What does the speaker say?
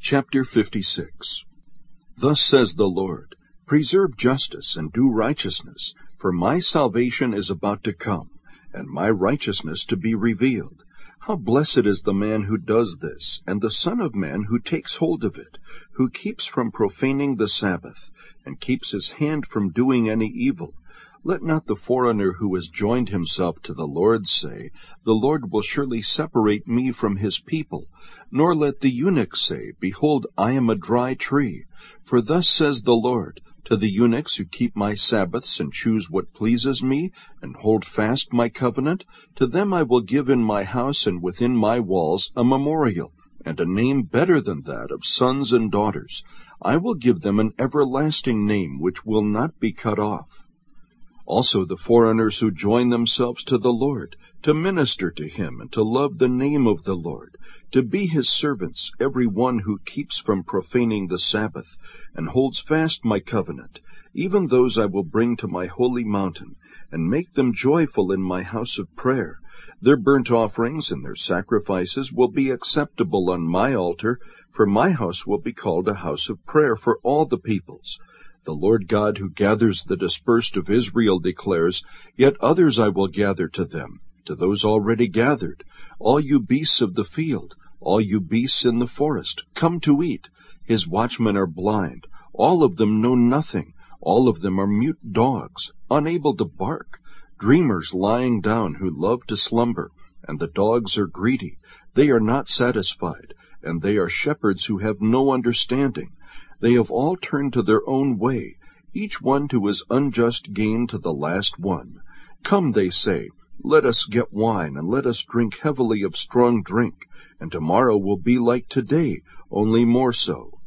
Chapter 56. Thus says the Lord, Preserve justice and do righteousness, for my salvation is about to come, and my righteousness to be revealed. How blessed is the man who does this, and the Son of Man who takes hold of it, who keeps from profaning the Sabbath, and keeps his hand from doing any evil. Let not the foreigner who has joined himself to the Lord say, The Lord will surely separate me from his people. Nor let the eunuch say, Behold, I am a dry tree. For thus says the Lord, to the eunuchs who keep my Sabbaths and choose what pleases me, and hold fast my covenant, to them I will give in my house and within my walls a memorial, and a name better than that of sons and daughters. I will give them an everlasting name which will not be cut off. Also the foreigners who join themselves to the Lord, to minister to him and to love the name of the Lord, to be his servants, every one who keeps from profaning the Sabbath, and holds fast my covenant, even those I will bring to my holy mountain, and make them joyful in my house of prayer. Their burnt offerings and their sacrifices will be acceptable on my altar, for my house will be called a house of prayer for all the peoples. The Lord God who gathers the dispersed of Israel declares, Yet others I will gather to them, to those already gathered. All you beasts of the field, all you beasts in the forest, come to eat. His watchmen are blind, all of them know nothing, all of them are mute dogs, unable to bark, dreamers lying down who love to slumber, and the dogs are greedy, they are not satisfied, and they are shepherds who have no understanding. They have all turned to their own way, each one to his unjust gain to the last one. Come, they say, let us get wine, and let us drink heavily of strong drink, and tomorrow will be like today, only more so.